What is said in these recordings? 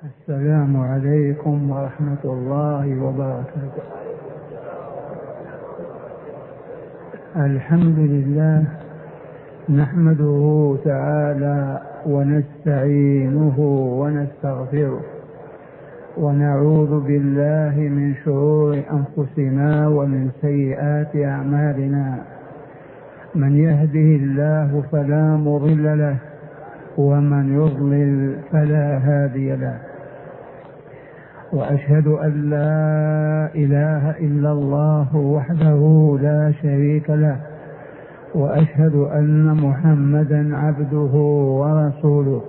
السلام عليكم ورحمة الله وبركاته. الحمد لله نحمده تعالى ونستعينه ونستغفره ونعوذ بالله من شرور أنفسنا ومن سيئات أعمالنا. من يهده الله فلا مضل له ومن يضلل فلا هادي له، وأشهد أن لا إله إلا الله وحده لا شريك له، وأشهد أن محمدا عبده ورسوله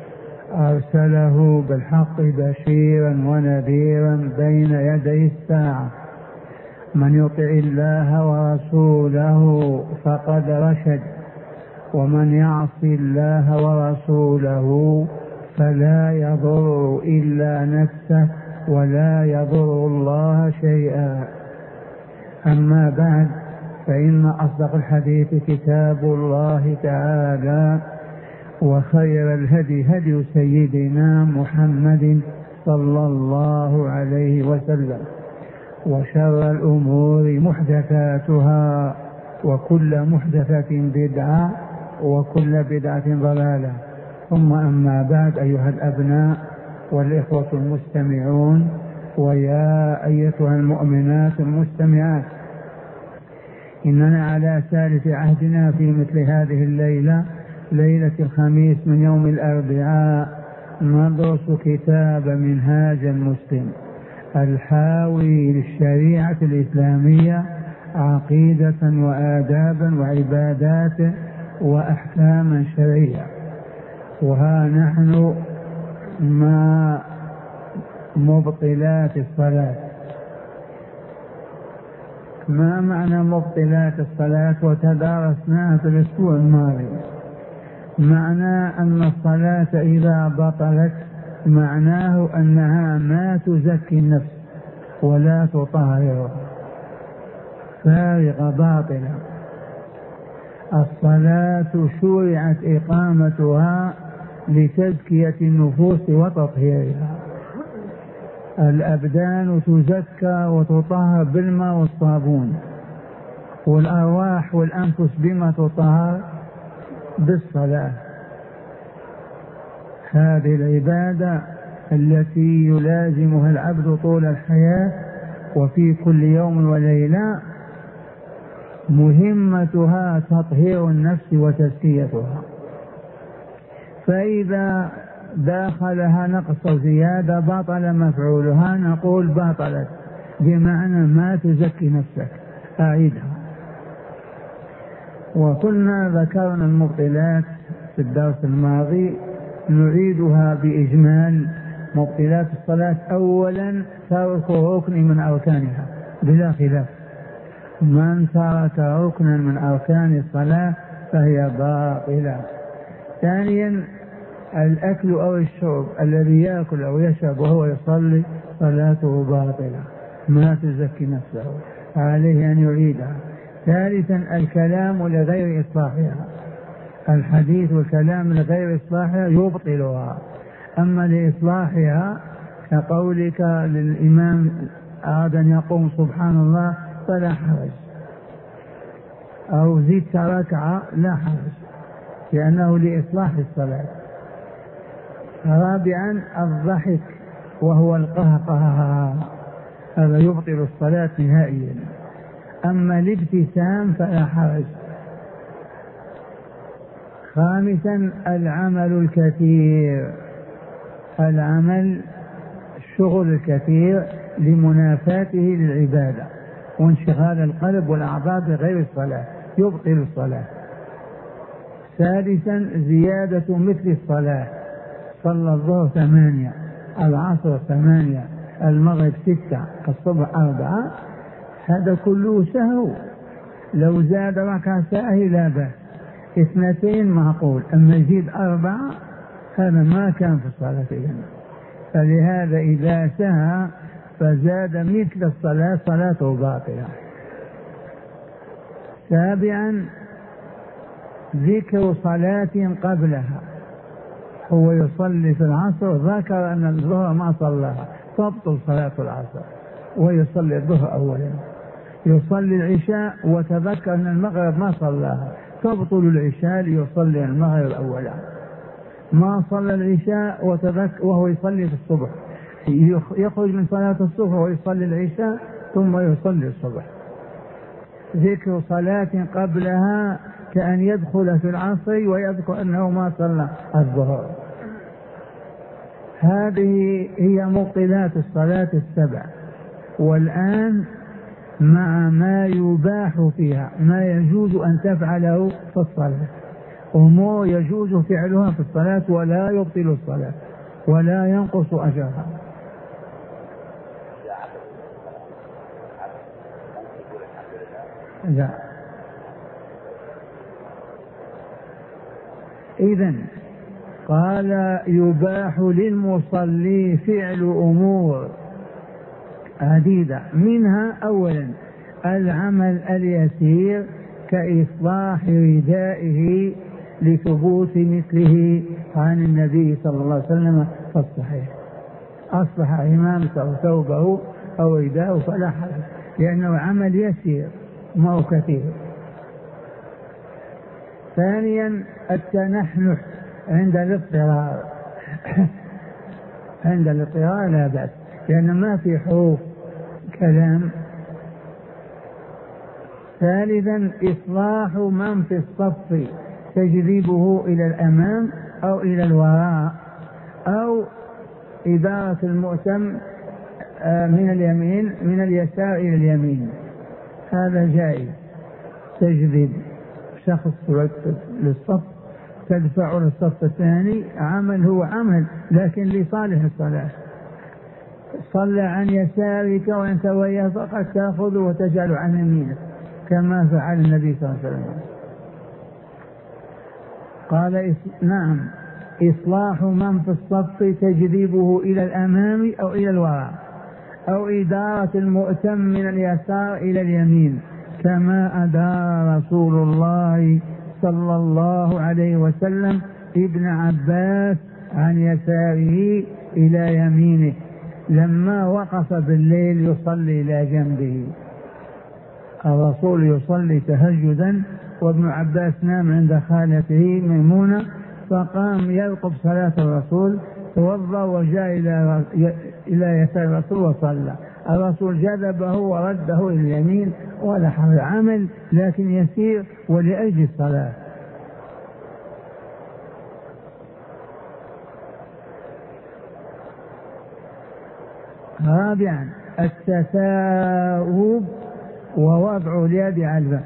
أرسله بالحق بشيرا ونذيرا بين يدي الساعة. من يطع الله ورسوله فقد رشد، ومن يعص الله ورسوله فلا يضر إلا نفسه ولا يضر الله شيئا. أما بعد، فإن أصدق الحديث كتاب الله تعالى، وخير الهدي هدي سيدنا محمد صلى الله عليه وسلم، وشر الأمور محدثاتها، وكل محدثة بدعة، وكل بدعة ضلالة. ثم أما بعد، أيها الأبناء والإخوة المستمعون، ويا أيتها المؤمنات المستمعات، إننا على ثالث عهدنا في مثل هذه الليلة، ليلة الخميس من يوم الأربعاء، ندرس كتاب منهاج المسلم الحاوي للشريعة الإسلامية، عقيدة وآدابا وعبادات وأحكاما شرعية. وها نحن مع مبطلات الصلاة. ما معنى مبطلات الصلاة؟ وتدارسناها في الأسبوع الماضي. معنى أن الصلاة إذا بطلت معناه أنها ما تزكي النفس ولا تطهرها، فارغة باطلة. الصلاة شرعت إقامتها لتزكية النفوس وتطهيرها. الأبدان تزكى وتطهر بالماء والصابون، والأرواح والأنفس بما تطهر؟ بالصلاة. هذه العبادة التي يلازمها العبد طول الحياة وفي كل يوم وليلة، مهمتها تطهير النفس وتزكيتها. فإذا داخلها نقص وزيادة بطل مفعولها، نقول بطلت، بمعنى ما تزكي نفسك، أعيدها. وكنا ذكرنا المبطلات في الدرس الماضي، نعيدها بإجمال. مبطلات الصلاة: أولا ترك ركن من أركانها بلا خلاف، من ترك ركنا من أركان الصلاة فهي باطلة. ثانيا الأكل أو الشرب، الذي يأكل أو يشرب وهو يصلي صلاته باطلة، ما تزكي نفسه، عليه أن يعيدها. ثالثا الكلام لغير إصلاحها، الحديث والكلام لغير إصلاحها يبطلها. أما لإصلاحها كقولك للإمام أراد أن يقوم سبحان الله فلا حرج، أو زدت ركعة لا حرج، لأنه لإصلاح الصلاة. رابعا الضحك وهو القهقه، هذا يبطل الصلاة نهائيا. أما الابتسام فلا حرج. خامسا العمل الكثير، العمل الشغل الكثير لمنافاته للعبادة وانشغال القلب والأعضاء بغير الصلاة، يبطل الصلاة. سادسا زيادة مثل الصلاة، صلى الظهر 8، العصر 8، المغرب 6، الصبح 4، هذا كله سهو. لو زاد ركعة ساهي لا بأس، 2 معقول، أما يزيد 4 هذا ما كان في الصلاة إذن. فلهذا إذا سهى فزاد مثل الصلاة صلاته باطلة. سابعا ذكر صلاة قبلها، هو يصلي في العصر ذكر أن الظهر ما صلاها تبطل صلاة العصر ويصلي الظهر أولا. يصلي العشاء وتذكر أن المغرب ما صلاها تبطل العشاء ليصلي المغرب أولا. ما صلى العشاء وتذكر وهو يصلي في الصبح يخرج من صلاة الصبح ويصلي العشاء ثم يصلي الصبح. ذكر صلاة قبلها كأن يدخل في العصر ويذكر أنه ما صلى الظهر. هذه هي مبطلات الصلاة السبع. والآن مع ما يباح فيها، ما يجوز أن تفعله في الصلاة، أمور يجوز فعلها في الصلاة ولا يبطل الصلاة ولا ينقص أجرها. لا. إذن قال يباح للمصلي فعل أمور عديدة، منها أولا العمل اليسير كإصلاح ردائه لثبوت مثله عن النبي صلى الله عليه وسلم في الصحيح. أصلح عمامته أو ثوبه أو رداءه فلا حرج لأنه عمل يسير ما هو كثير. ثانيا التنحنح عند الاضطرار عند الاضطرار لا بأس لأن ما في حروف كلام. ثالثا إصلاح من في الصف تجذيبه إلى الأمام أو إلى الوراء أو إدارة المؤتم من اليمين من اليسار إلى اليمين، هذا جائز. تجذب شخص للصف تدفع للصف الثاني، عمل هو عمل لكن لصالح الصلاة. صلى عن يسارك وأنت وياه فقط تأخذ وتجعل عن يمينك كما فعل النبي صلى الله عليه وسلم. قال نعم إصلاح من في الصف تجذيبه إلى الأمام أو إلى الوراء أو إدارة المؤتم من اليسار إلى اليمين كما أدار رسول الله صلى الله عليه وسلم ابن عباس عن يساره إلى يمينه لما وقف بالليل يصلي إلى جنبه. الرسول يصلي تهجدا وابن عباس نام عند خالته ميمونة فقام يلقب صلاة الرسول توضأ وجاء إلى يسار الرسول وصلى. الرسول جذبه ورده إلى اليمين ولا حرج، عمل لكن يسير ولأجل الصلاة. رابعا التثاؤب ووضع اليد على الفم.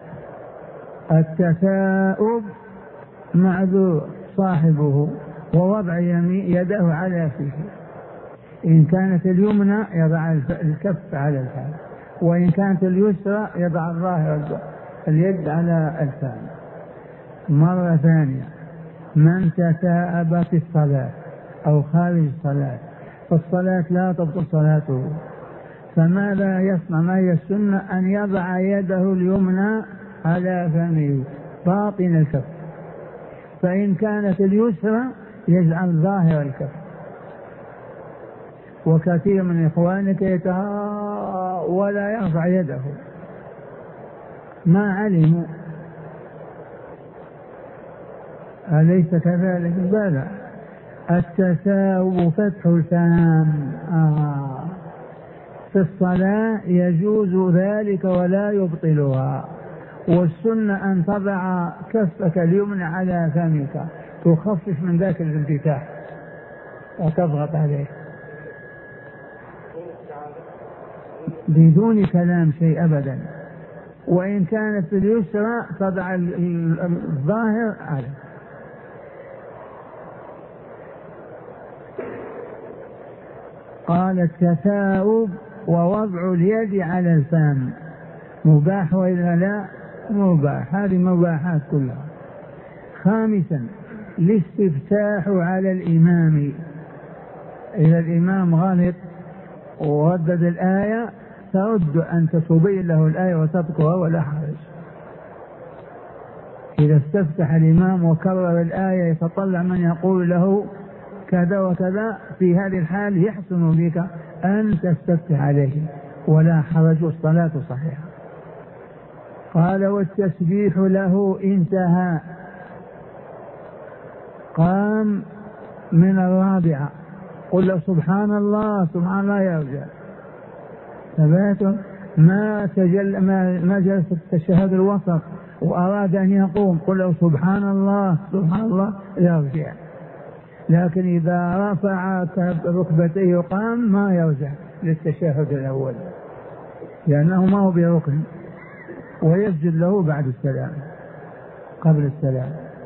التثاؤب معذور صاحبه ووضع يده على فيه، إن كانت اليمنى يضع الكف على الفم وإن كانت اليسرى يضع الظاهر اليد على الفم. مرة ثانية من تثاءب في الصلاة أو خارج الصلاة فالصلاة لا تبطل صلاته، فماذا يصنع؟ ما هي السنة؟ أن يضع يده اليمنى على فمه باطن الكف، فإن كانت اليسرى يجعل ظاهر الكف. وكثير من إخوانك ولا يرفع يده ما علموا، أليس كذلك؟ بلى. التثاؤب فتح الفم في الصلاة يجوز ذلك ولا يبطلها، والسنة أن تضع كفك اليمنى على فمك تخفف من ذاك الانفتاح وتضغط عليه بدون كلام شيء أبدا. وإن كانت اليسرى تضع الظاهر على. قال التثاؤب ووضع اليد على الفم مباح وإلا لا؟ مباح، هذه مباحات كلها. خامسا الاستفتاح على الإمام، إذا الإمام غلط وردد الآية ترد أن تبين له الآية وتذكرها ولا حرج. إذا استفتح الإمام وكرر الآية يتطلع من يقول له كذا وكذا، في هذه الحال يحسن بك أن تستفتح عليه ولا حرج، الصلاة صحيحة. قال والتسبيح له انتهى. قام من الرابعة، قل له سبحان الله سبحان الله يرجع ثبات، ما جلس التشهد الوسط وأراد أن يقوم قل له سبحان الله سبحان الله يرجع. لكن إذا رفع ركبتيه وقام ما يرجع للتشهد الأول لأنه ما هو بركن، ويسجد له بعد السلام قبل السلام.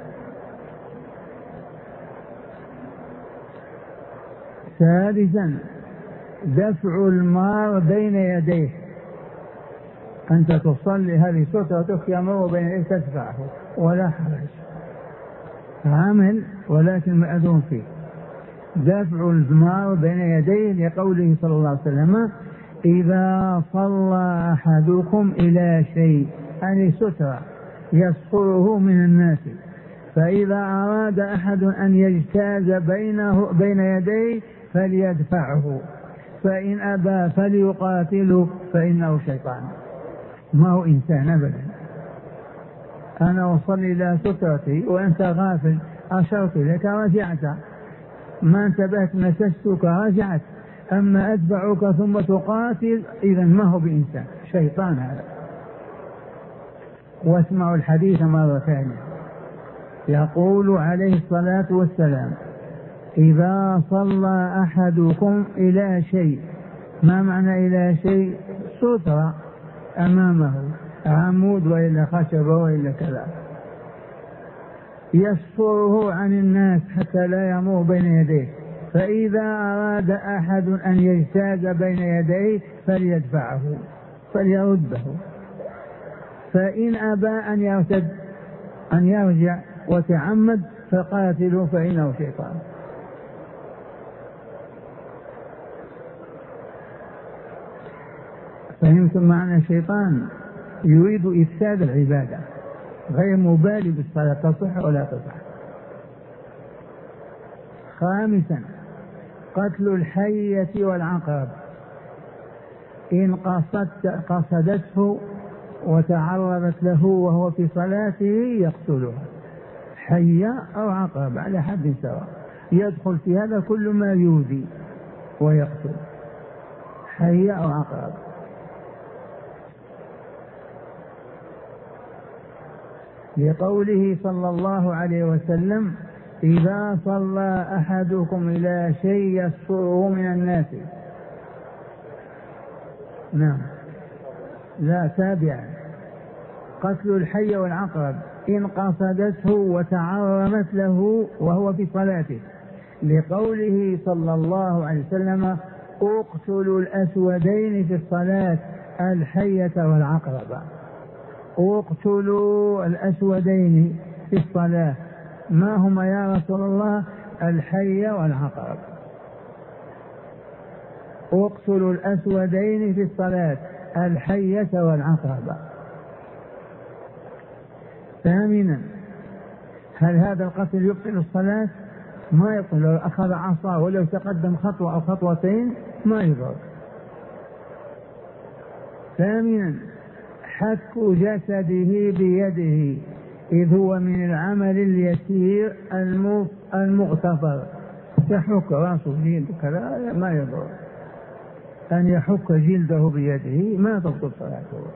ثالثا دفع المار بين يديه، أنت تصلي هذه سترتك يمر بين يديك تدفعه ولا حرج، عمل ولكن مأذون فيه. دفع المار بين يديه لقوله صلى الله عليه وسلم إذا صلى أحدكم إلى شيء، يعني سترة يستره من الناس، فإذا أراد أحد أن يجتاز بين يديه فليدفعه، فإن أبى فليقاتله فإنه شيطان، ما هو إنسان أبدا. أنا أصلي إلى سترتي وأنت غافل، أشرت لك رجعت، ما انتبهت مسستك رجعت، أما أتبعك ثم تقاتل إذا ما هو بإنسان، شيطان هذا. واسمعوا الحديث مرة ثانية، يقول عليه الصلاة والسلام إذا صلى أحدكم إلى شيء، ما معنى إلى شيء؟ سترة أمامه، عمود وإلا خشبة وإلا كذا، يستره عن الناس حتى لا يمر بين يديه، فإذا أراد أحد أن يجتاز بين يديه فليدفعه فليرده، فإن أبى أن يرجع وتعمد فقاتلوا فإنه شيطان. فهمتم معنى الشيطان؟ يريد إفساد العبادة، غير مبالي بالصلاة تصح ولا تصح. خامسا قتل الحية والعقرب، إن قصدته وتعرضت له وهو في صلاته يقتلها، حية أو عقرب على حد سواء، يدخل في هذا كل ما يؤذي ويقتل، حية أو عقرب. لقوله صلى الله عليه وسلم إذا صلى أحدكم إلى شيء يستره من الناس. نعم لا تابع، قتل الحي والعقرب إن قصدته وتعرمت له وهو في صلاته، لقوله صلى الله عليه وسلم اقتلوا الأسودين في الصلاة، الحية والعقرب. اقتلوا الأسودين في الصلاة، ما هما يا رسول الله؟ الحي والعقرب. اقتلوا الأسودين في الصلاة، الحية والعقرب. ثامنا هل هذا القتل يبطل الصلاة؟ ما يبطل، لو أخذ عصا ولو تقدم خطوة أو خطوتين ما يضر. ثامنا حك جسده بيده، إذ هو من العمل اليسير المغتفر، يحك رأسه جلده كذا ما يضر، أن يحك جلده بيده ما تبطل صلاته.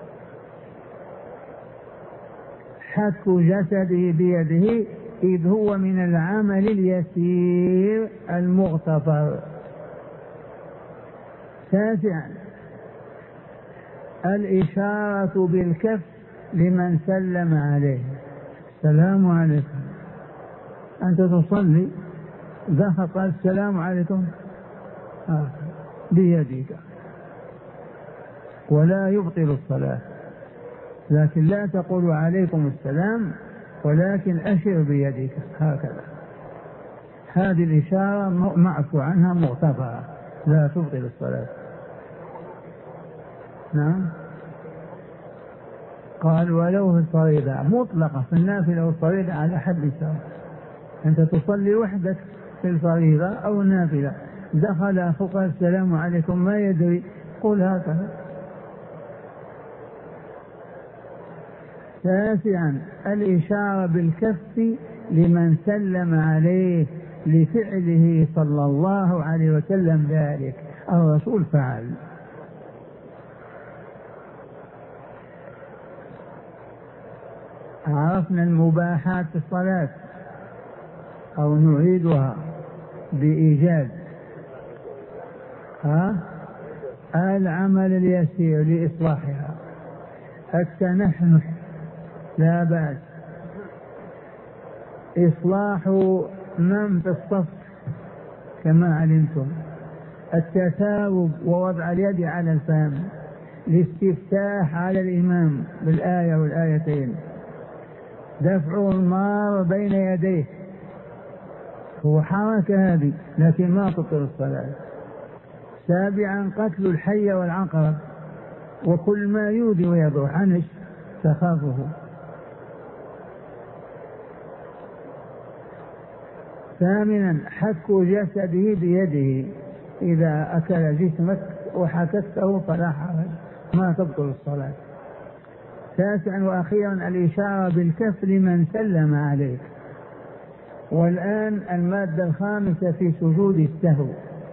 حك جسده بيده إذ هو من العمل اليسير المغتفر. تاسعا الإشارة بالكف لمن سلم عليه، السلام عليكم، أنت تصلي ذهب قال السلام عليكم بيدك، ولا يبطل الصلاة، لكن لا تقول عليكم السلام ولكن أشر بيدك هكذا، هذه الإشارة معفو عنها مغتفرة لا تبطل الصلاة. نعم قال ولو في الفريضة مطلقة، في النافلة والفريضة على حد سواء. أنت تصلي وحدك في الفريضة أو النافلة، دخل أخوك السلام عليكم ما يدري، قل هكذا. 9 الإشارة بالكف لمن سلم عليه لفعله صلى الله عليه وسلم ذلك، الرسول فعل. عرفنا المباحات في الصلاة أو نعيدها بإيجاد. العمل اليسير لإصلاحها، التنحنح لا بأس، إصلاح من في الصف كما علمتم، التثاوب ووضع اليد على الفم، الاستفتاح على الإمام بالآية والآيتين، دفع المار بين يديه، هو حركة هذه لكن ما تطل الصلاة. 7 قتل الحي والعقرب وكل ما يؤذي ويضر عنه تخافه. 8 حك جسده بيده، إذا أكل جسمك وحكته فلا حرج، ما تبطل الصلاة. 9 وأخيرا الإشارة بالكف لمن سلم عليك. والآن المادة الخامسة في سجود السهو.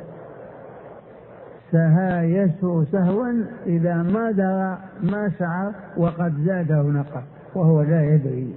سها يسهو سهوا إذا ما درى ما شعر وقد زاده نقص وهو لا يدري.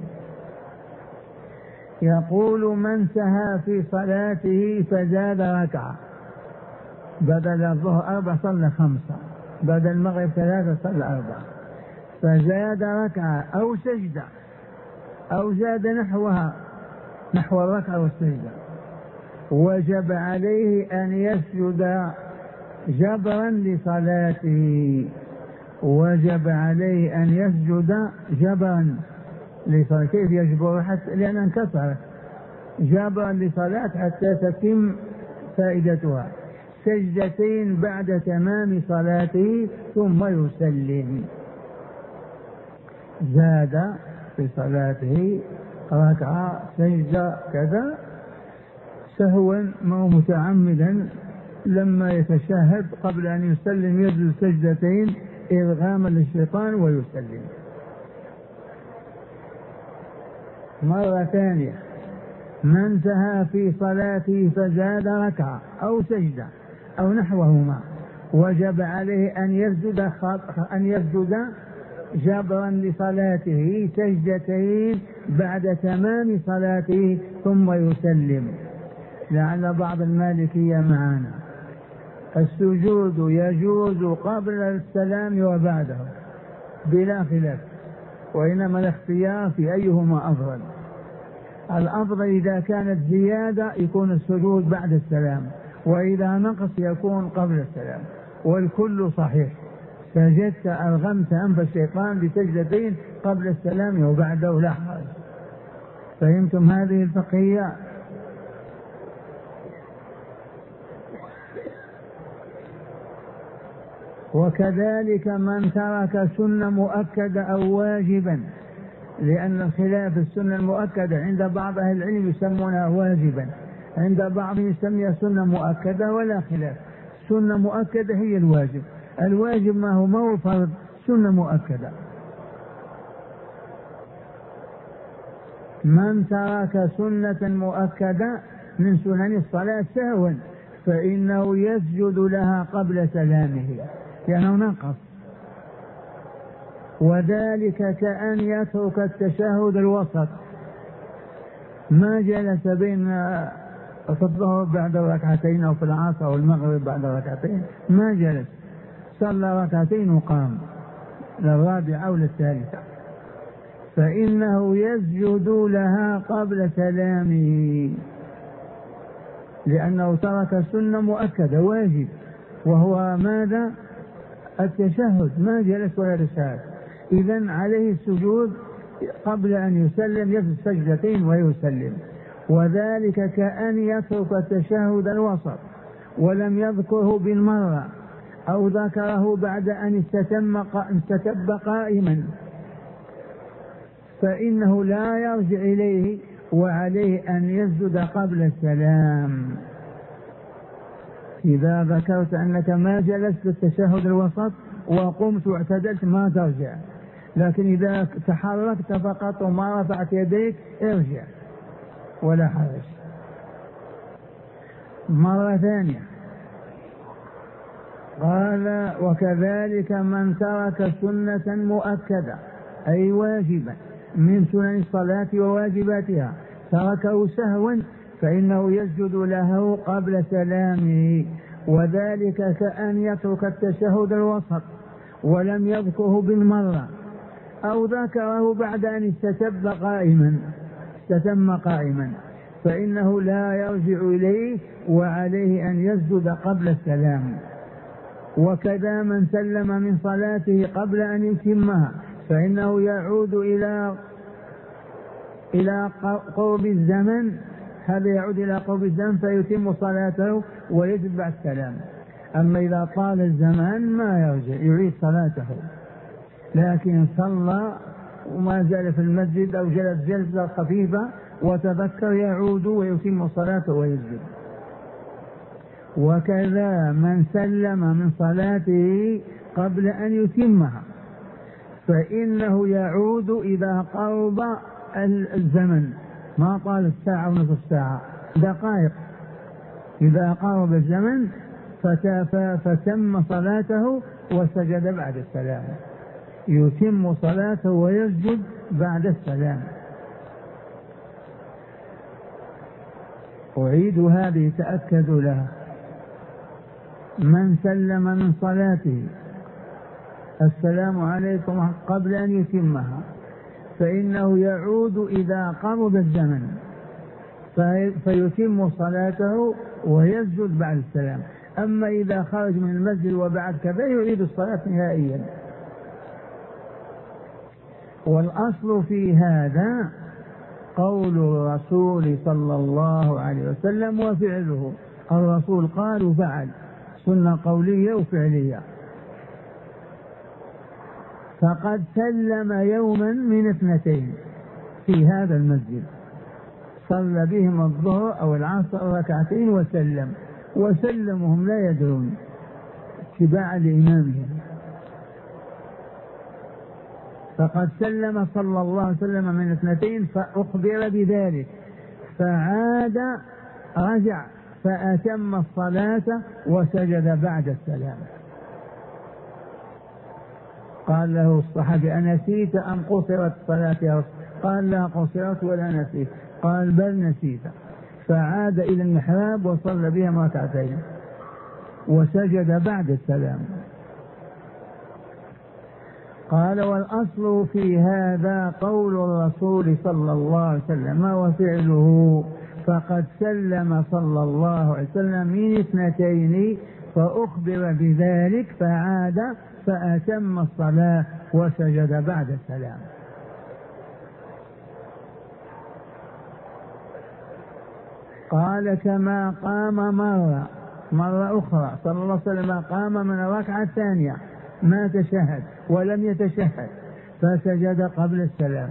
يقول من سها في صلاته فزاد ركعة، بدل الظهر 4 صلى 5، بدل المغرب 3 صلى 4، فزاد ركعة أو سجدة أو زاد نحوها، نحو الركعة والسجدة، وجب عليه أن يسجد جبرا لصلاته، وجب عليه أن يسجد جبرا لصلاته. كيف يجبر؟ حتى لأن انكسرت، جبرا لصلاة حتى تتم فائدتها، سجدتين بعد تمام صلاته ثم يسلم. زاد في صلاته ركعة سجدة كذا سهوا ما متعمدا، لما يتشهد قبل أن يسلم يسجد سجدتين إرغاما للشيطان ويسلم. مرة ثانية، من سهى في صلاته فزاد ركعة أو سجدة أو نحوهما وجب عليه أن يسجد جبرا لصلاته سجدتين بعد تمام صلاته ثم يسلم. لعل بعض المالكية معنا، السجود يجوز قبل السلام وبعده بلا خلاف، وإنما الاختيار في أيهما أفضل. الأفضل إذا كانت زيادة يكون السجود بعد السلام، وإذا نقص يكون قبل السلام، والكل صحيح. سجدت أرغمت أنف الشيطان بسجدتين قبل السلام وبعده لا حرج. فهمتم هذه الفقهية؟ وكذلك من ترك سنة مؤكدة أو واجبا، لأن الخلاف السنة المؤكدة عند بعض أهل العلم يسمونها واجبا، عند بعضهم يسميها سنة مؤكدة ولا خلاف. سنة مؤكدة هي الواجب، الواجب ما هو فرض، سنة مؤكدة. من ترك سنة مؤكدة من سنن الصلاة سهوا فإنه يسجد لها قبل سلامه لأنه نقص، وذلك كأن يترك التشهد الوسط، ما جلس بين في الظهر بعد ركعتين أو في العصر أو المغرب بعد ركعتين، ما جلس، صلى ركعتين وقام للرابعة أو للثالثة، فإنه يسجد لها قبل سلامه لأنه ترك سنة مؤكدة واجب، وهو ماذا؟ التشهد، ما جلس ولا تشهد، إذن عليه السجود قبل أن يسلم، يسجد سجدتين ويسلم. وذلك كأن يترك التشهد الوسط ولم يذكره بالمرة أو ذكره بعد أن استتب قائما فإنه لا يرجع إليه وعليه أن يسجد قبل السلام. إذا ذكرت أنك ما جلست التشهد الوسط وقمت واعتدلت ما ترجع، لكن إذا تحركت فقط وما رفعت يديك ارجع ولا حرج. مرة ثانية قال: وكذلك من ترك سنة مؤكدة أي واجبا من سنن الصلاة وواجباتها تركه سهوا فإنه يسجد له قبل سلامه، وذلك كأن يترك التشهد الوسط ولم يذكره بالمرة أو ذكره بعد أن استتم قائما فإنه لا يرجع إليه وعليه أن يسجد قبل السلام. وكذا من سلم من صلاته قبل أن يتمها فإنه يعود إلى قرب الزمن، هذا يعود إلى قرب الزمن فيتم صلاته ويجب بعد السلام. أما إذا طال الزمان ما يرجع، يعيد صلاته، لكن صلى وما زال في المسجد أو جلس جلسة خفيفة وتذكر يعود ويتم صلاته ويسجد. وكذا من سلم من صلاته قبل أن يتمها فإنه يعود إذا قرب الزمن، ما طال الساعة ونصف الساعة، دقائق، إذا قرب الزمن فتم صلاته وسجد بعد السلام، يتم صلاته ويسجد بعد السلام. أعيد هذه تأكدوا لها: من سلم من صلاته السلام عليكم قبل أن يتمها فإنه يعود إذا قرب الزمن فيتم صلاته ويسجد بعد السلام. أما إذا خرج من المسجد وبعد كذا يعيد الصلاة نهائيا. والأصل في هذا قول الرسول صلى الله عليه وسلم وفعله، الرسول قال وفعل، سنة قولية وفعلية. فقد سلم يوما من اثنتين في هذا المسجد، صلى بهم الظهر أو العصر ركعتين وسلمهم لا يدرون اتباعا لإمامهم. فقد سلم صلى الله عليه وسلم من اثنتين فأخبر بذلك فعاد رجع فأتم الصلاة وسجد بعد السلام. قال له الصحابي: أنسيت أم قصرت الصلاة يا رسول؟ قال: لا قصرت ولا نسيت. قال: بل نسيت. فعاد إلى المحراب وصلى بهم ركعتين وسجد بعد السلام. قال: والأصل في هذا قول الرسول صلى الله عليه وسلم وفعله. فقد سلم صلى الله عليه وسلم من اثنتين فأخبر بذلك فعاد فأتم الصلاة وسجد بعد السلام. قال: كما قام مرة أخرى صلى الله عليه وسلم قام من الركعة الثانية ما تشهد ولم يتشهد فسجد قبل السلام.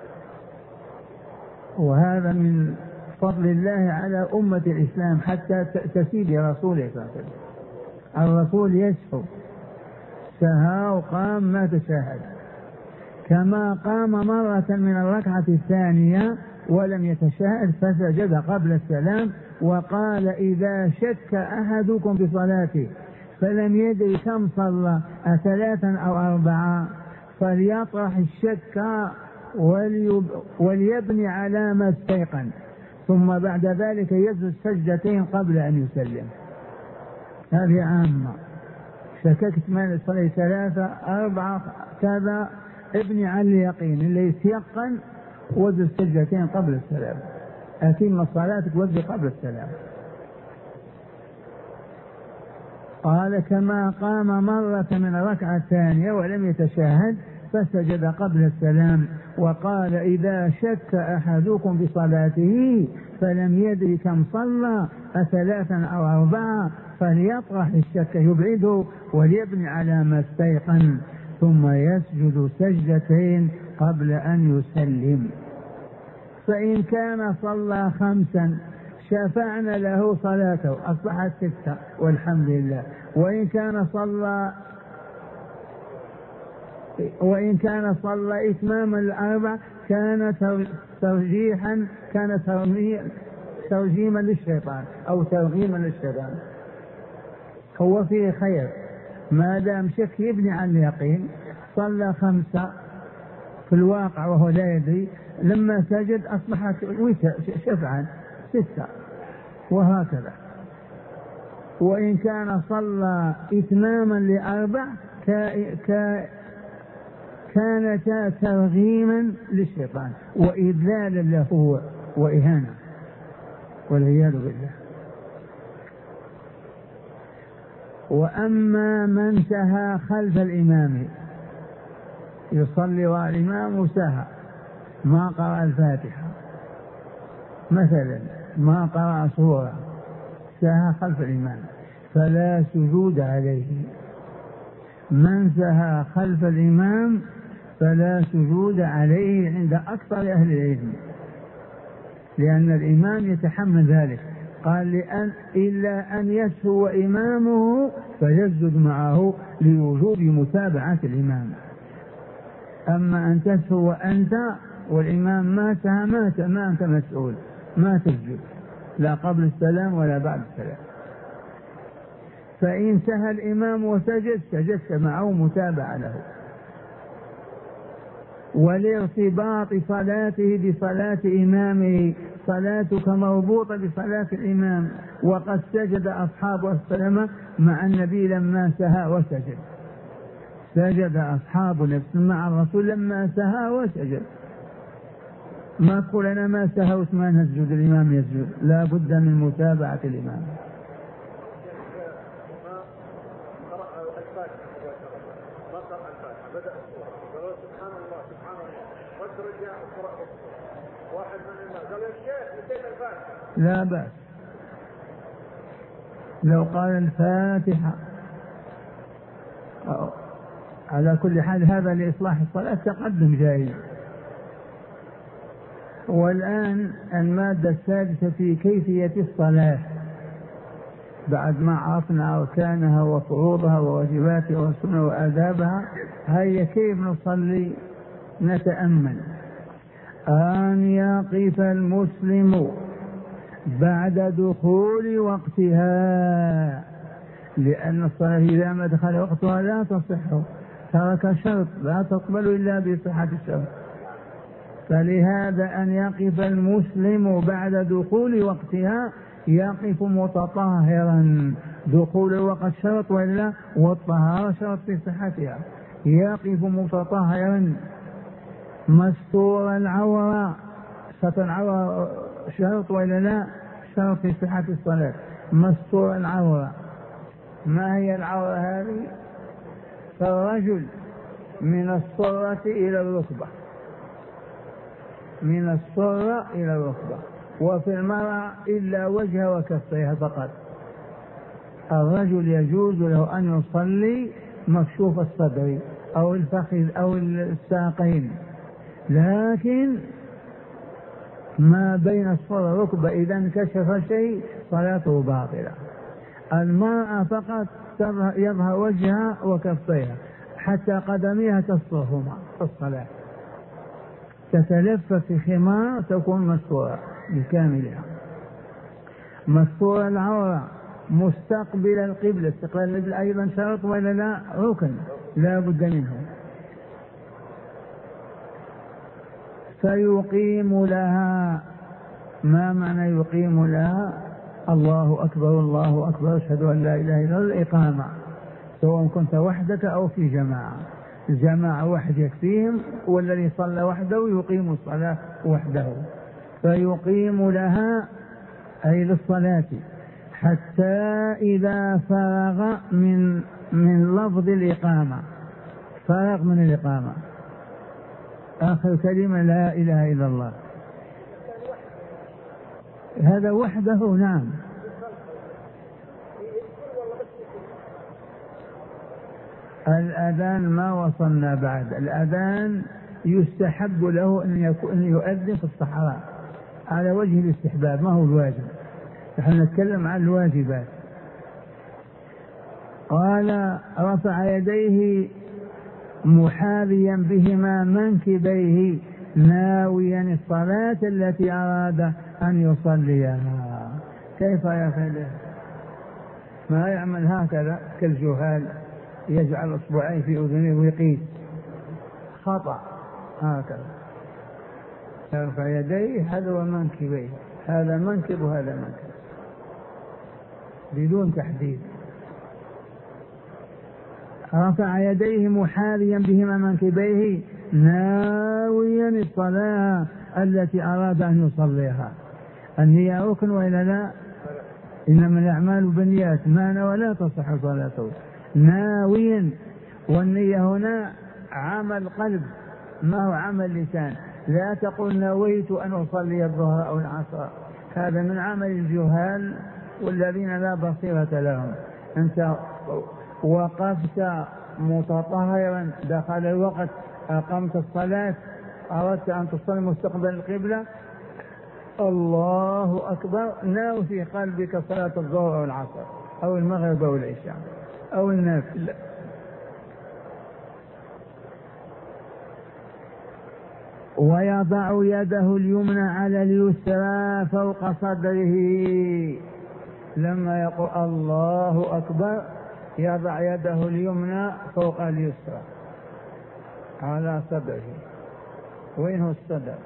وهذا من فضل الله على أمة الإسلام حتى تسيد رسوله صلى الله عليه وسلم. الرسول يشفو سهى وقام ما تشهد. كما قام مرة من الركعة الثانية ولم يتشهد فسجد قبل السلام. وقال: إذا شك أحدكم بصلاته فلم يدري كم صلى أثلاثا أو أربعة فليطرح الشك وليبني على ما استيقن، ثم بعد ذلك يسجد سجدتين قبل أن يسلم. هذه عامة. شككت من صلي ثلاثة أربعة كذا، ابني على اليقين اللي يتيقن وزد سجدتين قبل السلام، أتم صلاتك وزد قبل السلام. قال: كما قام مرة من الركعة الثانية ولم يتشهد فسجد قبل السلام. وقال: إذا شك أحدكم بصلاته فلم يدري كم صلى أثلاثا أو أربعة فليطرح الشك يبعده وليبني على ما استيقن، ثم يسجد سجدتين قبل أن يسلم. فإن كان صلى 5 شفعنا له صلاته أصبحت 6 والحمد لله. وإن كان صلى إتماما ل4 كان ترجيحا، كان ترجيما للشيطان أو ترغيما للشيطان. هو فيه خير ما دام شك يبني عن اليقين. صلى 5 في الواقع وهو لا يدري، لما سجد أصبحت شفعا 6 وهكذا. وإن كان صلى إتماما ل4 كانتا ترغيما للشيطان وإذلالا له وإهانة والعياذ بالله. وأما من سهى خلف الإمام، يصلي والإمام وسهى ما قرأ الفاتحة مثلا، ما قرأ سورة، سهى خلف الإمام فلا سجود عليه. من سهى خلف الإمام فلا سجود عليه عند أكثر أهل العلم، لأن الإمام يتحمل ذلك. قال إلا أن يسهو إمامه فيسجد معه لوجوب متابعة الإمام. أما أن تسهو أنت والإمام ما سهى ما أنت مسؤول، ما تسجد لا قبل السلام ولا بعد السلام. فإن سهى الإمام وسجد سجدت معه متابعة له. ولارتباط صلاته بصلاة إمامه، صلاتك مربوطة بصلاة الإمام. وقد سجد أصحاب السلام مع النبي لما سهى وسجد، سجد أصحاب نفس مع الرسول لما سهى وسجد. ما تقول أنا ما سهوت ما نسجد، الإمام يسجد، لا بد من متابعة الإمام. لا بأس لو قال الفاتحة. على كل حال هذا لإصلاح الصلاة تقدم جائز. والآن المادة السادسة في كيفية الصلاة، بعد ما عرفنا أركانها وفروضها وواجباتها والسنة وآدابها، هيا كيف نصلي. نتأمل. أن يقف المسلم بعد دخول وقتها، لأن الصلاة إذا ما دخل وقتها لا تصح، ترك شرط لا تقبل إلا بصحة الشرط. فلهذا أن يقف المسلم بعد دخول وقتها، يقف متطهرا. دخول الوقت شرط ولا؟ والطهارة شرط في صحتها. يقف متطهرا مستور العورة، ستر العورة شرط ولا لا؟ شرط في صحة الصلاة. مستور العورة، ما هي العورة هذه؟ فالرجل من السرة إلى الركبة، من السرة إلى الركبة. وفي المرأة إلا وجه وكفيها فقط. الرجل يجوز له أن يصلي مكشوف الصدر أو الفخذ أو الساقين، لكن ما بين السرة والركبة إذا انكشف شيء صلاته باطلة. المرأة فقط يظهر وجهها وكفيها حتى قدميها تصرهما في الصلاة، تتلفف في خمار تكون مستورة بكاملها. مستور العورة، مستقبل القبلة، استقبال القبلة أيضا شرط ولا لا؟ ركن لا بد منه. فيقيم لها. ما معنى يقيم لها؟ الله أكبر الله أكبر أشهد أن لا إله إلا الله، الإقامة، سواء كنت وحدك أو في جماعة. الجماعة واحد يكفيهم، والذي صلى وحده يقيم الصلاة وحده. فيقيم لها أي للصلاة حتى إذا فرغ من لفظ الإقامة، فرغ من الإقامة، آخر كلمة لا إله إلا الله، هذا وحده. نعم. الأذان ما وصلنا بعد. الأذان يستحب له أن يؤذن في الصحراء على وجه الاستحباب، ما هو الواجب، نحن نتكلم عن الواجبات. قال رفع يديه محاذيا بهما منكبيه ناويا الصلاة التي أراد أن يصليها. كيف يفعل؟ ما يعمل هكذا كالجهال، يجعل أصبعين في أذنيه ويقيس، خطأ. هكذا يرفع يديه حذو منكبيه، هذا منكب وهذا منكب بدون تحديد. رفع يديه محاذيا بهما منكبيه ناويا الصلاة التي أراد أن يصليها. النية ركن وإلا لا؟ إنما الأعمال بالنيات، ما نوى لا تصح صلاته. ناويا، والنية هنا عمل قلب ما هو عمل لسان. لا تقول نويت أن أصلي الظهر أو العصر، هذا من عمل الجهال والذين لا بصيرة لهم. أنت وقفت متطهرا، دخل الوقت، أقمت الصلاة، أردت أن تصلي مستقبل القبلة، الله أكبر، ناوي في قلبك صلاة الظهر أو العصر أو المغرب أو العشاء أو النافلة. ويضع يده اليمنى على اليسرى فوق صدره، لما يقول الله أكبر يضع يده اليمنى فوق اليسرى على صدره. وين هو الصدر؟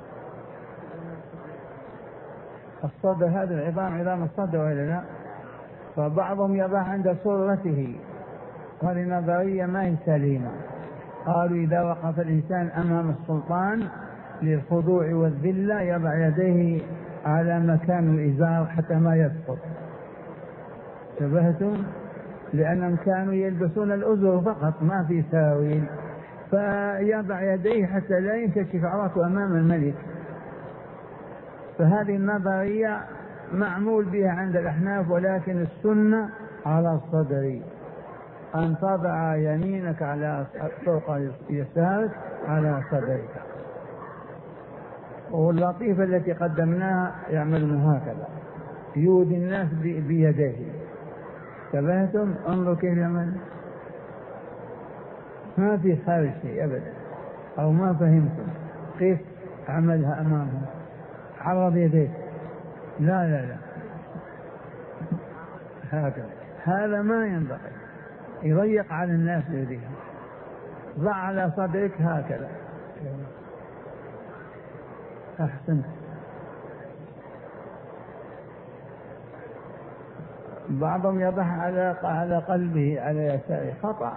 الصدر هذا العظام، عظام الصدر ولا لا؟ فبعضهم يضع عند سرته، هذه نظرية ما هي سليمة. قالوا إذا وقف الإنسان أمام السلطان للخضوع والذلة يضع يديه على مكان الإزار حتى ما يسقط. انتبهتم؟ لأنهم كانوا يلبسون الأزر فقط ما في ساويل، فيضع يديه حتى لا ينكشف عورته أمام الملك. فهذه النظرية معمول بها عند الأحناف، ولكن السنة على الصدر، أن تضع يمينك على فوق يسارك على صدرك. واللطيفة التي قدمناها يعملون هكذا، يؤذي الناس بيديه. تبهتم؟ انظروا كيف يعمل، ما في خارج شيء أبدا، أو ما فهمتم كيف عملها أمامهم. عرض يديك، لا لا لا، هكذا، هذا ما ينبغي، يضيق على الناس يديهم. ضع على صدرك هكذا. أحسنت. بعضهم يضع على قلبه على يساره، خطأ.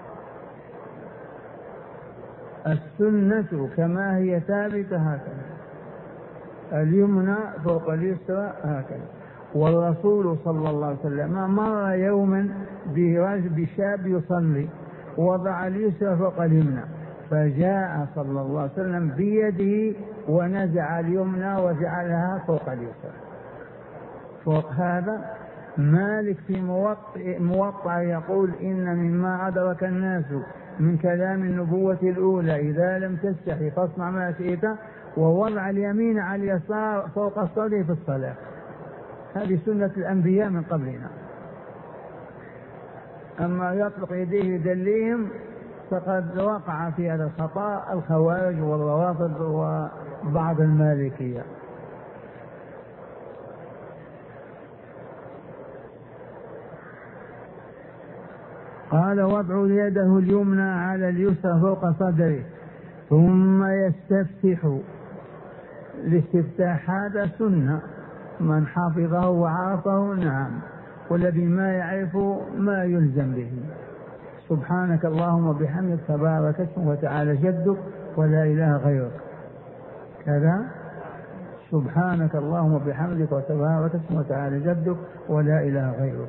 السنة كما هي ثابتة هكذا، اليمنى فوق اليسرى هكذا. والرسول صلى الله عليه وسلم مر يوما بشاب يصلي وضع اليسرى فوق اليمنى، فجاء صلى الله عليه وسلم بيده ونزع اليمنى وجعلها فوق اليسرى. فوق هذا مالك في موطأ يقول إن مما أدرك الناس من كلام النبوة الأولى إذا لم تستحي فاصنع ما شئت، ووضع اليمين على اليسار فوق الصدر في الصلاة. هذه سنة الأنبياء من قبلنا. أما يطلق يديه يدليهم فقد وقع في هذا الخطأ الخوارج والروافض وبعض المالكية. قال وضع يده اليمنى على اليسرى فوق صدره ثم يستفتح. الاستفتاح هذا سنة، من حفظه وعرفه نعم، والذي ما يعرف ما يلزم به. سبحانك اللهم وبحمدك تبارك اسمك وتعالى جدك ولا إله غيرك، كذا. سبحانك اللهم وبحمدك وتبارك اسمك وتعالى جدك ولا إله غيرك،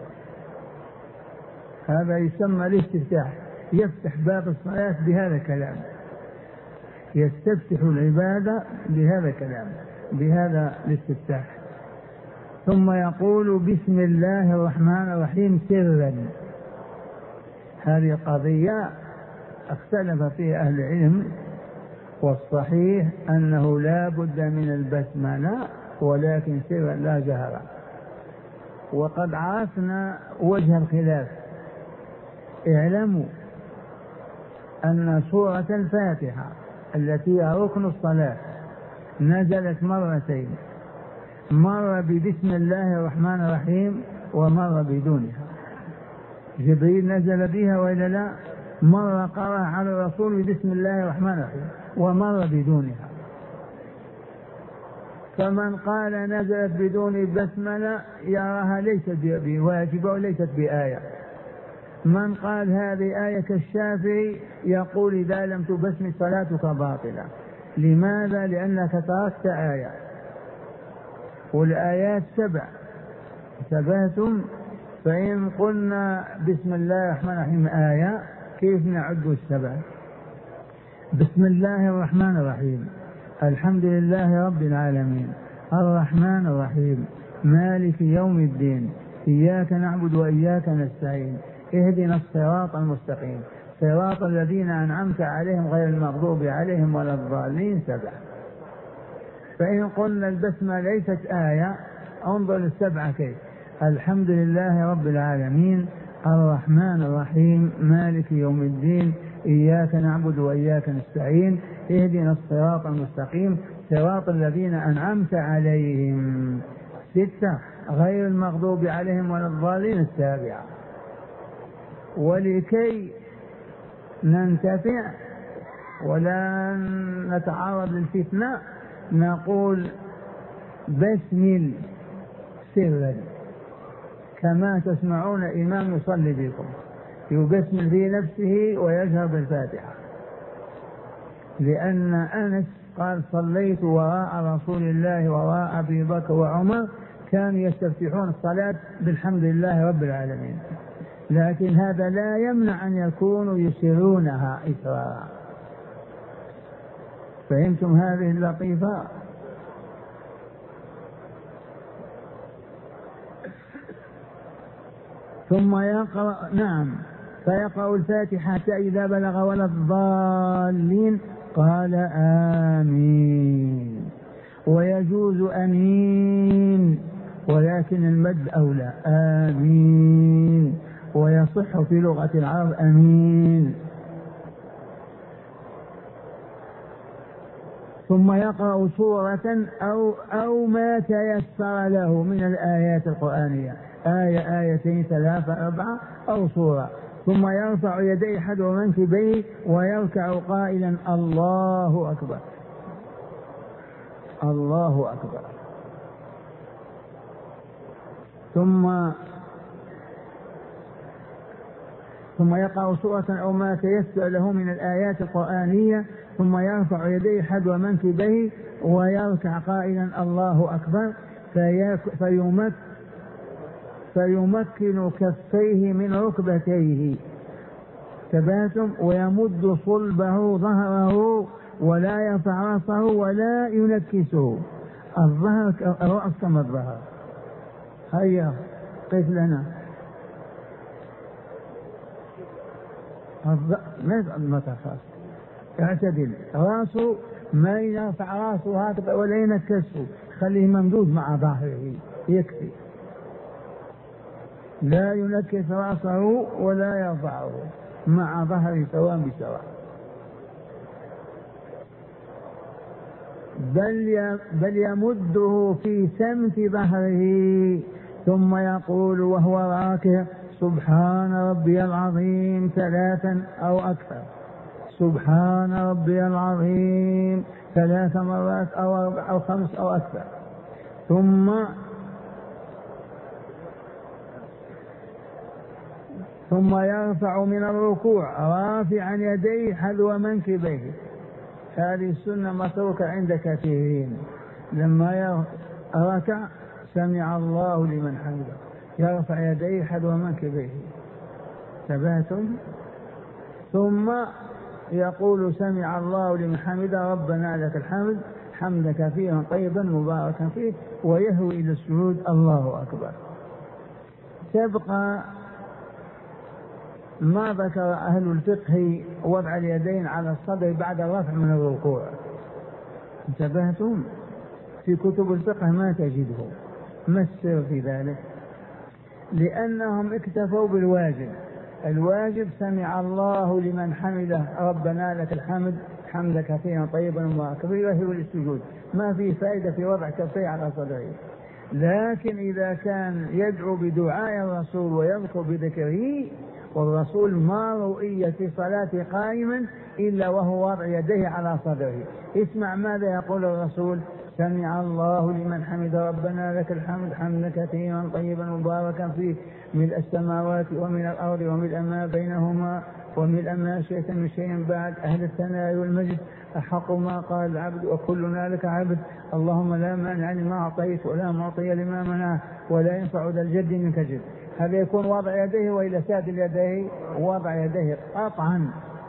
هذا يسمى الاستفتاح. يفتح باب الصلاة بهذا الكلام، يستفتح العبادة بهذا الكلام، بهذا الاستفتاح. ثم يقول بسم الله الرحمن الرحيم سرا. هذه قضية اختلف فيها أهل العلم، والصحيح أنه لا بد من البسملة ولكن سرا لا جهرا. وقد عرفنا وجه الخلاف. اعلموا أن سورة الفاتحة التي هي ركن الصلاة نزلت مرتين، مرة ببسم الله الرحمن الرحيم ومرة بدونها. جبريل نزل بها وإلا لا؟ مرة قرأ على الرسول بسم الله الرحمن الرحيم ومرة بدونها. فمن قال نزلت بدون بسملة يراها ليست بواجبة وليست بآية. من قال هذه آية كالشافعي يقول إذا لم تبسم صلاتك باطلة. لماذا؟ لأنك تركت آية، والآيات 7 ثباتم. فإن قلنا بسم الله الرحمن الرحيم آية كيف نعد 7؟ بسم الله الرحمن الرحيم الحمد لله رب العالمين الرحمن الرحيم مالك يوم الدين إياك نعبد وإياك نستعين اهدنا الصراط المستقيم صراط الذين أنعمت عليهم غير المغضوب عليهم ولا الضالين 7. فإن قلنا البسمة ليست آية انظر 7 كيف: الحمد لله رب العالمين الرحمن الرحيم مالك يوم الدين إياك نعبد وإياك نستعين اهدنا الصراط المستقيم صراط الذين أنعمت عليهم 6 غير المغضوب عليهم ولا الضالين 7. ولكي ننتفع ولا نتعرض للفتنة نقول بسم سرا كما تسمعون إمام يصلي بكم يبسم في نفسه ويجهر بالفاتحة. لأن أنس قال صليت وراء رسول الله وراء أبي بكر وعمر كانوا يستفتحون الصلاة بالحمد لله رب العالمين، لكن هذا لا يمنع أن يكونوا يسرونها إسرارا. فهمتم هذه اللطيفة؟ ثم يقرأ فيقرأ الفاتحة إذا بلغ ولا الضالين قال آمين. ويجوز أمين ولكن المد أولى آمين، ويصح في لغة العرب أمين. ثم يقرأ سورة أو ما تيسر له من الآيات القرآنية، آية آيتين 3 4 أو سورة. ثم يرفع يديه حذو منكبيه ويركع قائلا الله أكبر الله أكبر. ثم يقرأ سورة أو ما تيسر له من الآيات القرآنية ثم يرفع يديه حذو منكبيه ويركع قائلا الله أكبر فيمكن كفيه من ركبتيه تباتم ويمد صلبه ظهره ولا يرفع رأسه ولا ينكسه. الظهر الرأس كما الظهر. هيا قف لنا ما تخاف اعتدل راسه ما يرفع راسه هكذا ولا ينكسه، خليه ممدود مع ظهره يكفي. لا ينكس راسه ولا يرفعه مع ظهره سواء بسواء. بل يمده في سمت ظهره ثم يقول وهو راكع سبحان ربي العظيم 3 أو أكثر، سبحان ربي العظيم 3 مرات أو 4 أو 5 أو أكثر. ثم يرفع من الركوع رافعا يديه حذو منكبيه. هذه السنة متروكة عند كثيرين. لما ركع سمع الله لمن حمده يرفع يديه حذو منكبيه ثباتم، ثم يقول سمع الله لمن حمده ربنا لك الحمد حمدا كثيرا طيبا مباركا فيه ويهوي إلى السجود الله أكبر. تبقى ما ذكر أهل الفقه وضع اليدين على الصدر بعد الرفع من الركوع. انتبهتم؟ في كتب الفقه ما تجده. ما السر في ذلك؟ لأنهم اكتفوا بالواجب. الواجب سمع الله لمن حمده ربنا لك الحمد حمدا كثيرا طيبا مباركا فيه وهو للسجود. ما في فائدة في وضع كفيه على صدره. لكن إذا كان يدعو بدعاء الرسول ويذكر بذكره، والرسول ما رؤي في صلاة قائما إلا وهو وضع يديه على صدره. اسمع ماذا يقول الرسول: سمع الله لمن حمد ربنا لك الحمد حمدا كثيرا طيبا مباركا فيه ملء السماوات ومن الأرض وملء ما بينهما وملء ما شئت من شيء بعد أهل الثناء والمجد أحق ما قال العبد وكلنا لك عبد اللهم لا مانع لما أعطيت ولا معطي لما منعت ولا ينفع ذا الجد منك جد. هذا يكون وضع يديه، وإلى ساد اليديه وضع يديه قطعا.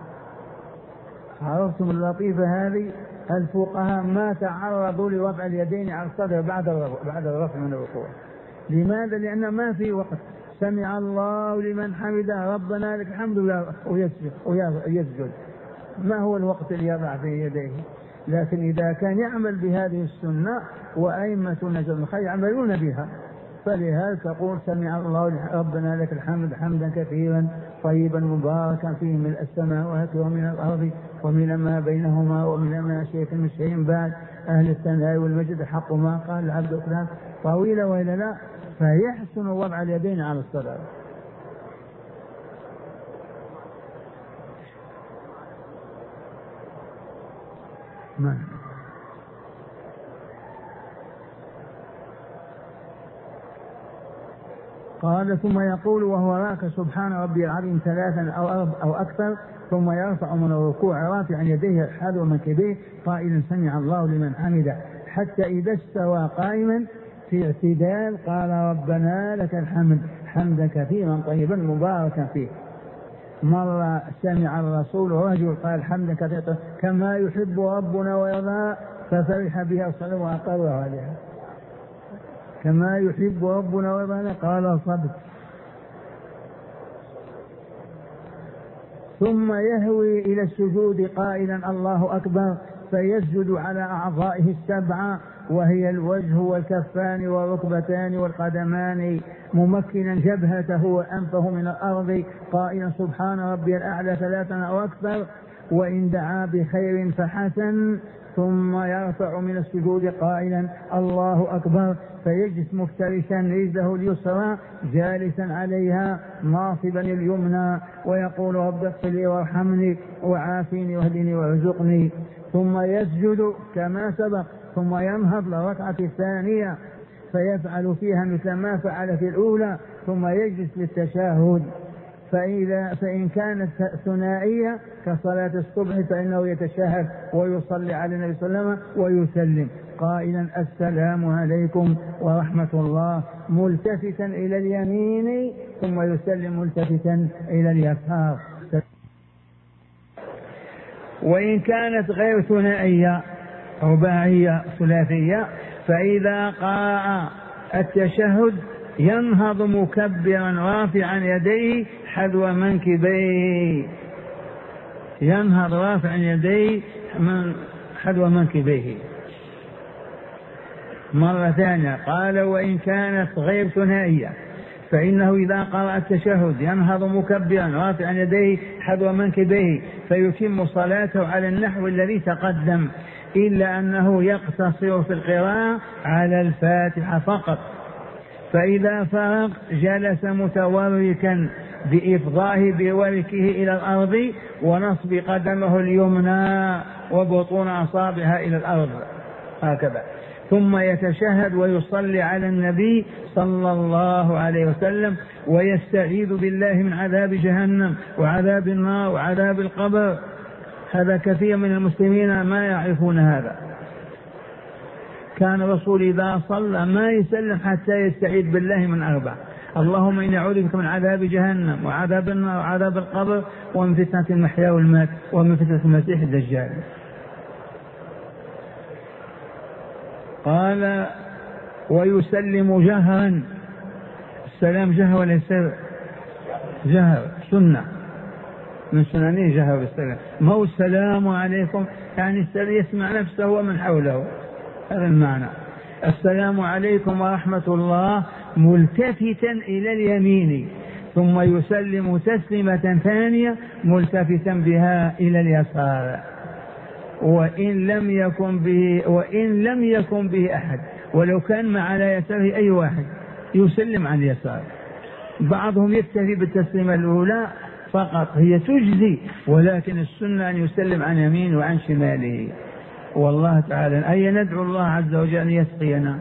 عرفتم اللطيفة هذه؟ الفقهاء ما تعرضوا لوضع اليدين على الصدر بعد الرفع من الركوع. لماذا؟ لأن ما في وقت. سمع الله لمن حمده ربنا لك الحمد ويسجد. ما هو الوقت اللي يضع في يديه؟ لكن إذا كان يعمل بهذه السنة وأئمة نجم الخير يعملون بها، فلهذا تقول سمع الله ربنا لك الحمد حمدا كثيرا طيبا مباركا فيه ملء السماوات ومن الأرض ومن ما بينهما ومن ما شئت من شيء بعد أهل الثناء والمجد حق ما قال العبد فلان طويلة وإلا لا. فيحسن وضع اليدين على الصدر. قال ثم يقول وهو راك سبحان ربي العظيم ثلاثا أو أكثر، ثم يرفع من الركوع رافعا يديه حذو منكبيه قائلا سمع الله لمن حمده، حتى إذا استوى قائما في اعتدال قال ربنا لك الحمد حمدا كثيرا طيبا مباركا فيه. مرة سمع الرسول رجل قال حمدا كثيرا كما يحب ربنا ويرضى، ففرح بها الصلاة وأقر عليها. كما يحب ربنا ويرضى قال صدق. ثم يهوي إلى السجود قائلا الله أكبر، فيسجد على أعضائه السبعة وهي الوجه والكفان والركبتان والقدمان، ممكنا جبهته وأنفه من الأرض قائلا سبحان ربي الأعلى ثلاثا أو أكثر، وإن دعا بخير فحسن. ثم يرفع من السجود قائلا الله أكبر، فيجلس مفترشا رجله اليسرى جالسا عليها ناصبا اليمنى ويقول رب اغفر لي وارحمني وعافني واهدني وارزقني. ثم يسجد كما سبق، ثم ينهض للركعة الثانية فيفعل فيها مثل ما فعل في الأولى، ثم يجلس للتشهد. فإن كانت ثنائية كصلاة الصبح فإنه يتشهد ويصلي على النبي صلى الله عليه وسلم ويسلم قائلا السلام عليكم ورحمة الله ملتفتا إلى اليمين، ثم يسلم ملتفتا إلى اليسار. وإن كانت غير ثنائية رباعية ثلاثية فإذا قرأ التشهد ينهض مكبرا رافعا يديه حذو منكبيه، ينهض رافعا يديه حذو منكبيه. مرة ثانية قال وإن كانت غير ثنائية فإنه إذا قرأ التشهد ينهض مكبرا رافعا يديه حذو منكبيه فيتم صلاته على النحو الذي تقدم، إلا أنه يقتصر في القراءة على الفاتحة فقط. فإذا فرغ جلس متوركا بإفضاه بوركه إلى الأرض ونصب قدمه اليمنى وبطون أصابعها إلى الأرض هكذا، ثم يتشهد ويصلي على النبي صلى الله عليه وسلم ويستعيذ بالله من عذاب جهنم وعذاب النار وعذاب القبر. هذا كثير من المسلمين ما يعرفون هذا. كان الرسول إذا صلى ما يسلم حتى يستعيذ بالله من أربع: اللهم إني أعوذ بك من عذاب جهنم وعذاب النار وعذاب القبر ومن فتنة المحيا والمات ومن فتنة المسيح الدجال. قال ويسلم جهرا. السلام جهر ولا سر؟ جهر سنة. من سننه جهر بالسلام، ما هو السلام عليكم يعني يسمع نفسه ومن حوله، هذا المعنى. السلام عليكم ورحمة الله ملتفتا إلى اليمين، ثم يسلم تسليمة ثانية ملتفتا بها إلى اليسار، وإن لم يكن به أحد، ولو كان مع على يساره أي واحد يسلم عن اليسار. بعضهم يكتفي بالتسليمة الأولى فقط، هي تجزي، ولكن السنة أن يسلم عن يمينه وعن شماله. والله تعالى أي ندعو الله عز وجل أن يسقينا.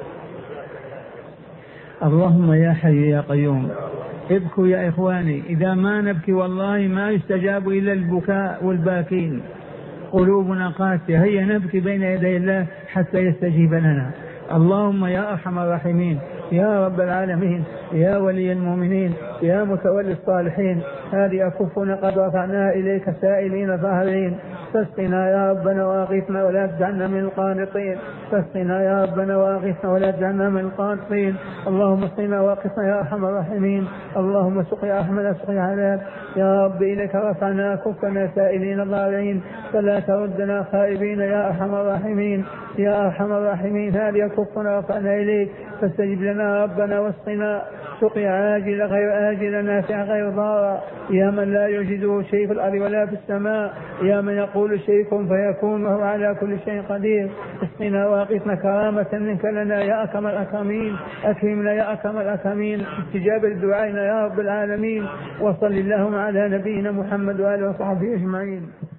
اللهم يا حي يا قيوم ابكوا يا إخواني، إذا ما نبكي والله ما يستجاب إلا البكاء والباكين، قلوبنا قاسية، هيا نبكي بين يدي الله حتى يستجيب لنا. اللهم يا أرحم الراحمين يا رب العالمين يا ولي المؤمنين يا متولي الصالحين، هذه أكفنا قد رفعناها إليك سائلين ظاهرين، فاسقنا يا ربنا واغثنا ولا تجعلنا من القانطين، فاسقنا يا ربنا واغثنا ولا تجعلنا من القانطين. اللهم اسقنا واغثنا يا أرحم الراحمين. اللهم سقيا أحمد سقيا عذاب. يا رب إليك رفعنا كفنا سائلين ظاهرين، فلا تردنا خائبين يا أرحم الراحمين يا أرحم الراحمين. هذه كفنا رفعنا إليك فاستجب لنا ربنا واسقنا سقيا عاجل غير آجل نافع غير ضار، يا من لا يوجده شيء في الأرض ولا في السماء، يا من يقول شيء كن فيكون وهو على كل شيء قدير. اسقنا واغثنا كرامة منك لنا يا أكرم الأكرمين، أكرمنا يا أكرم الأكرمين، استجاب لدعائنا يا رب العالمين. وصل اللهم على نبينا محمد وآله وصحبه أجمعين.